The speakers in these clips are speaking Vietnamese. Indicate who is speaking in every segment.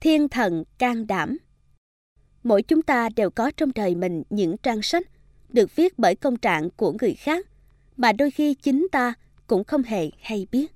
Speaker 1: Thiên thần can đảm. Mỗi chúng ta đều có trong đời mình những trang sách được viết bởi công trạng của người khác mà đôi khi chính ta cũng không hề hay biết.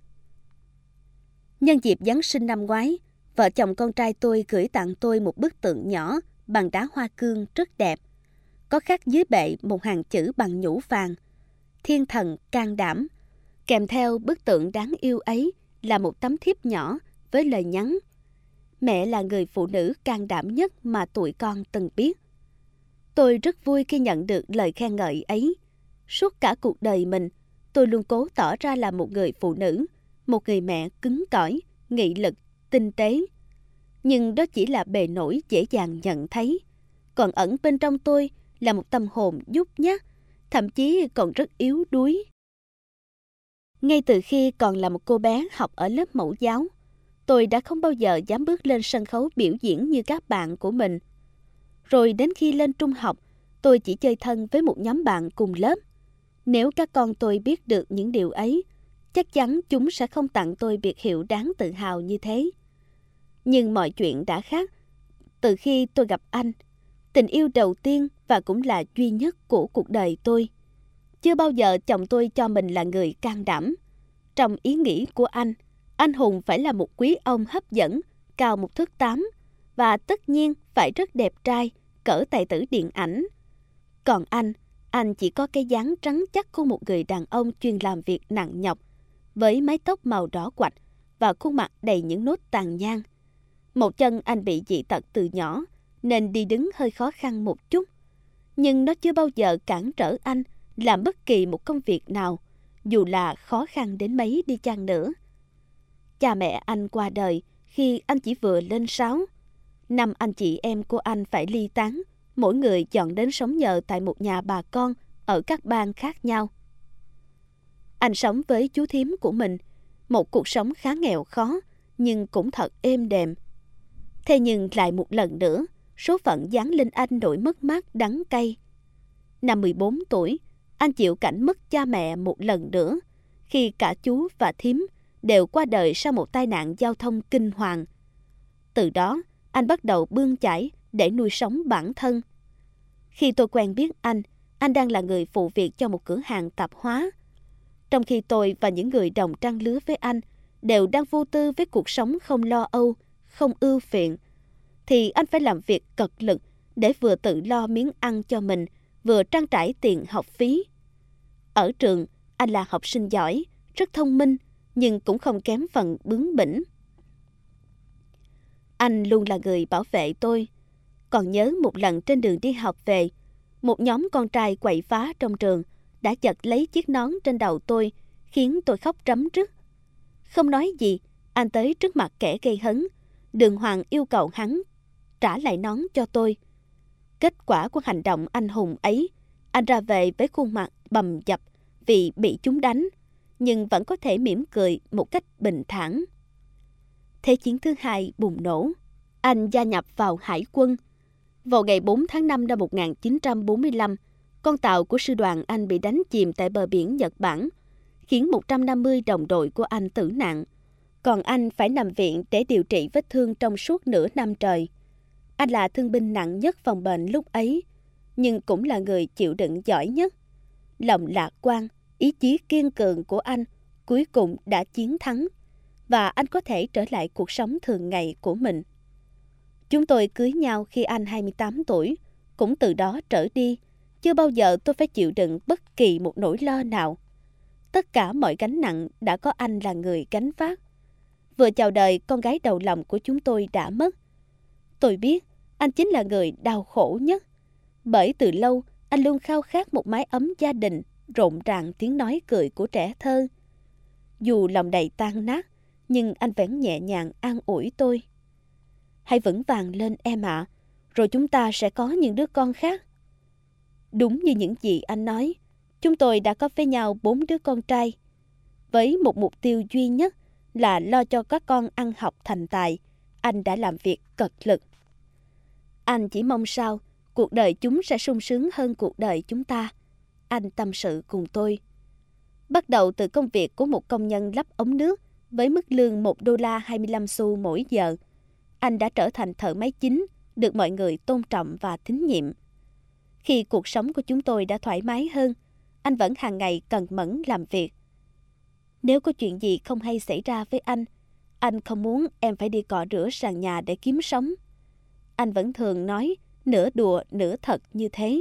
Speaker 1: Nhân dịp Giáng sinh năm ngoái, vợ chồng con trai tôi gửi tặng tôi một bức tượng nhỏ bằng đá hoa cương rất đẹp. Có khắc dưới bệ một hàng chữ bằng nhũ vàng: Thiên thần can đảm. Kèm theo bức tượng đáng yêu ấy là một tấm thiếp nhỏ với lời nhắn: Mẹ là người phụ nữ can đảm nhất mà tụi con từng biết. Tôi rất vui khi nhận được lời khen ngợi ấy. Suốt cả cuộc đời mình, tôi luôn cố tỏ ra là một người phụ nữ, một người mẹ cứng cỏi, nghị lực, tinh tế. Nhưng đó chỉ là bề nổi dễ dàng nhận thấy. Còn ẩn bên trong tôi là một tâm hồn nhút nhát, thậm chí còn rất yếu đuối. Ngay từ khi còn là một cô bé học ở lớp mẫu giáo, tôi đã không bao giờ dám bước lên sân khấu biểu diễn như các bạn của mình. Rồi đến khi lên trung học, tôi chỉ chơi thân với một nhóm bạn cùng lớp. Nếu các con tôi biết được những điều ấy, chắc chắn chúng sẽ không tặng tôi biệt hiệu đáng tự hào như thế. Nhưng mọi chuyện đã khác. Từ khi tôi gặp anh, tình yêu đầu tiên và cũng là duy nhất của cuộc đời tôi. Chưa bao giờ chồng tôi cho mình là người can đảm. Trong ý nghĩ của anh hùng phải là một quý ông hấp dẫn, cao 1 thước 8 và tất nhiên phải rất đẹp trai, cỡ tài tử điện ảnh. Còn anh chỉ có cái dáng trắng chắc của một người đàn ông chuyên làm việc nặng nhọc, với mái tóc màu đỏ quạch và khuôn mặt đầy những nốt tàn nhang. Một chân anh bị dị tật từ nhỏ, nên đi đứng hơi khó khăn một chút. Nhưng nó chưa bao giờ cản trở anh làm bất kỳ một công việc nào, dù là khó khăn đến mấy đi chăng nữa. Cha mẹ anh qua đời khi anh chỉ vừa lên 6. 5 anh chị em của anh phải ly tán, mỗi người dọn đến sống nhờ tại một nhà bà con ở các bang khác nhau. Anh sống với chú thím của mình, một cuộc sống khá nghèo khó, nhưng cũng thật êm đềm. Thế nhưng lại một lần nữa, số phận giáng lên anh nỗi mất mát đắng cay. Năm 14 tuổi, anh chịu cảnh mất cha mẹ một lần nữa, khi cả chú và thím đều qua đời sau một tai nạn giao thông kinh hoàng. Từ đó, anh bắt đầu bươn chải để nuôi sống bản thân. Khi tôi quen biết anh đang là người phụ việc cho một cửa hàng tạp hóa. Trong khi tôi và những người đồng trang lứa với anh đều đang vô tư với cuộc sống không lo âu, không ưu phiền, thì anh phải làm việc cật lực để vừa tự lo miếng ăn cho mình, vừa trang trải tiền học phí. Ở trường, anh là học sinh giỏi, rất thông minh, nhưng cũng không kém phần bướng bỉnh. Anh luôn là người bảo vệ tôi. Còn nhớ một lần trên đường đi học về, một nhóm con trai quậy phá trong trường đã giật lấy chiếc nón trên đầu tôi, khiến tôi khóc rấm rứt. Không nói gì, anh tới trước mặt kẻ gây hấn, đường hoàng yêu cầu hắn trả lại nón cho tôi. Kết quả của hành động anh hùng ấy, anh ra về với khuôn mặt bầm dập vì bị chúng đánh, nhưng vẫn có thể mỉm cười một cách bình thản. Thế chiến thứ hai bùng nổ. Anh gia nhập vào hải quân. Vào ngày 4 tháng 5 năm 1945, con tàu của sư đoàn Anh bị đánh chìm tại bờ biển Nhật Bản, khiến 150 đồng đội của anh tử nạn. Còn anh phải nằm viện để điều trị vết thương trong suốt nửa năm trời. Anh là thương binh nặng nhất phòng bệnh lúc ấy, nhưng cũng là người chịu đựng giỏi nhất. Lòng lạc quan, ý chí kiên cường của anh cuối cùng đã chiến thắng, và anh có thể trở lại cuộc sống thường ngày của mình. Chúng tôi cưới nhau khi anh 28 tuổi, cũng từ đó trở đi, chưa bao giờ tôi phải chịu đựng bất kỳ một nỗi lo nào. Tất cả mọi gánh nặng đã có anh là người gánh vác. Vừa chào đời, con gái đầu lòng của chúng tôi đã mất. Tôi biết anh chính là người đau khổ nhất, bởi từ lâu anh luôn khao khát một mái ấm gia đình, rộn ràng tiếng nói cười của trẻ thơ. Dù lòng đầy tan nát, nhưng anh vẫn nhẹ nhàng an ủi tôi. Hãy vững vàng lên em ạ, rồi chúng ta sẽ có những đứa con khác. Đúng như những gì anh nói, chúng tôi đã có với nhau 4 đứa con trai. Với một mục tiêu duy nhất là lo cho các con ăn học thành tài, anh đã làm việc cật lực. Anh chỉ mong sao cuộc đời chúng sẽ sung sướng hơn cuộc đời chúng ta, anh tâm sự cùng tôi. Bắt đầu từ công việc của một công nhân lắp ống nước với mức lương $1.25 mỗi giờ, Anh đã trở thành thợ máy chính, được mọi người tôn trọng và tín nhiệm. Khi cuộc sống của chúng tôi đã thoải mái hơn, anh vẫn hàng ngày cần mẫn làm việc. Nếu có chuyện gì không hay xảy ra với anh không muốn em phải đi cọ rửa sàn nhà để kiếm sống. Anh vẫn thường nói nửa đùa nửa thật như thế.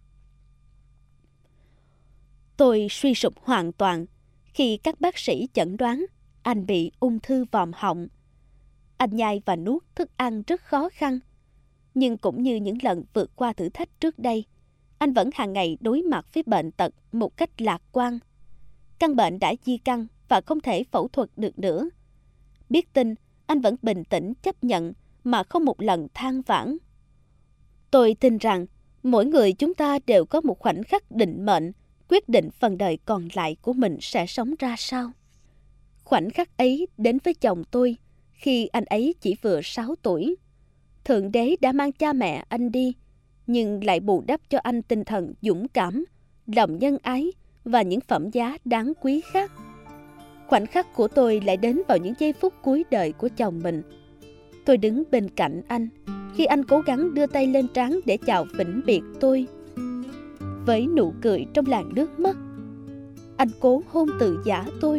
Speaker 1: Tôi suy sụp hoàn toàn khi các bác sĩ chẩn đoán anh bị ung thư vòm họng. Anh nhai và nuốt thức ăn rất khó khăn. Nhưng cũng như những lần vượt qua thử thách trước đây, anh vẫn hàng ngày đối mặt với bệnh tật một cách lạc quan. Căn bệnh đã di căn và không thể phẫu thuật được nữa. Biết tin, anh vẫn bình tĩnh chấp nhận mà không một lần than vãn. Tôi tin rằng mỗi người chúng ta đều có một khoảnh khắc định mệnh, quyết định phần đời còn lại của mình sẽ sống ra sao. Khoảnh khắc ấy đến với chồng tôi khi anh ấy chỉ vừa 6 tuổi. Thượng đế đã mang cha mẹ anh đi, nhưng lại bù đắp cho anh tinh thần dũng cảm, lòng nhân ái và những phẩm giá đáng quý khác. Khoảnh khắc của tôi lại đến vào những giây phút cuối đời của chồng mình. Tôi đứng bên cạnh anh khi anh cố gắng đưa tay lên trán để chào vĩnh biệt tôi. Với nụ cười trong làn nước mắt, anh cố hôn từ giã tôi.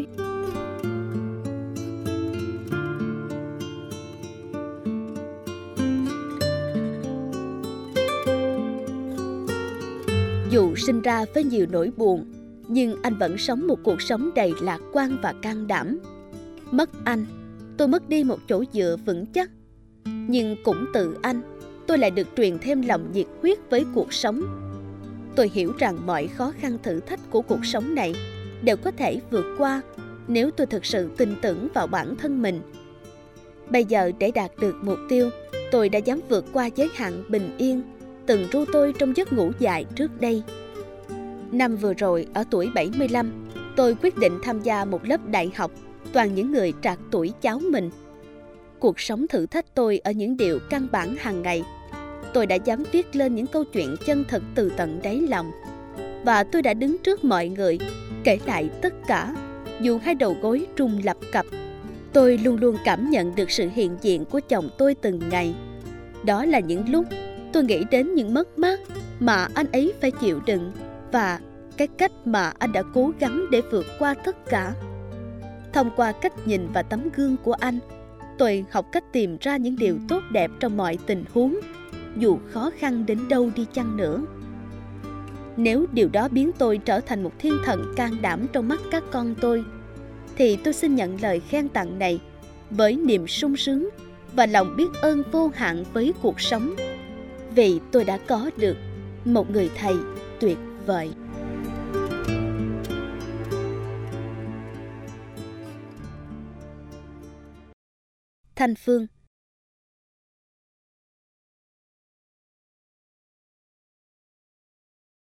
Speaker 1: Dù sinh ra với nhiều nỗi buồn, nhưng anh vẫn sống một cuộc sống đầy lạc quan và can đảm. Mất anh, tôi mất đi một chỗ dựa vững chắc. Nhưng cũng từ anh, tôi lại được truyền thêm lòng nhiệt huyết với cuộc sống. Tôi hiểu rằng mọi khó khăn thử thách của cuộc sống này đều có thể vượt qua nếu tôi thực sự tin tưởng vào bản thân mình. Bây giờ để đạt được mục tiêu, tôi đã dám vượt qua giới hạn bình yên từng ru tôi trong giấc ngủ dài trước đây. Năm vừa rồi, ở tuổi 75, tôi quyết định tham gia một lớp đại học toàn những người trạc tuổi cháu mình. Cuộc sống thử thách tôi ở những điều căn bản hàng ngày. Tôi đã dám viết lên những câu chuyện chân thật từ tận đáy lòng. Và tôi đã đứng trước mọi người, kể lại tất cả, dù hai đầu gối rung lập cập. Tôi luôn luôn cảm nhận được sự hiện diện của chồng tôi từng ngày. Đó là những lúc tôi nghĩ đến những mất mát mà anh ấy phải chịu đựng và cái cách mà anh đã cố gắng để vượt qua tất cả. Thông qua cách nhìn và tấm gương của anh, tôi học cách tìm ra những điều tốt đẹp trong mọi tình huống, dù khó khăn đến đâu đi chăng nữa. Nếu điều đó biến tôi trở thành một thiên thần can đảm trong mắt các con tôi, thì tôi xin nhận lời khen tặng này với niềm sung sướng và lòng biết ơn vô hạn với cuộc sống, vì tôi đã có được một người thầy tuyệt vời. Thanh Phương.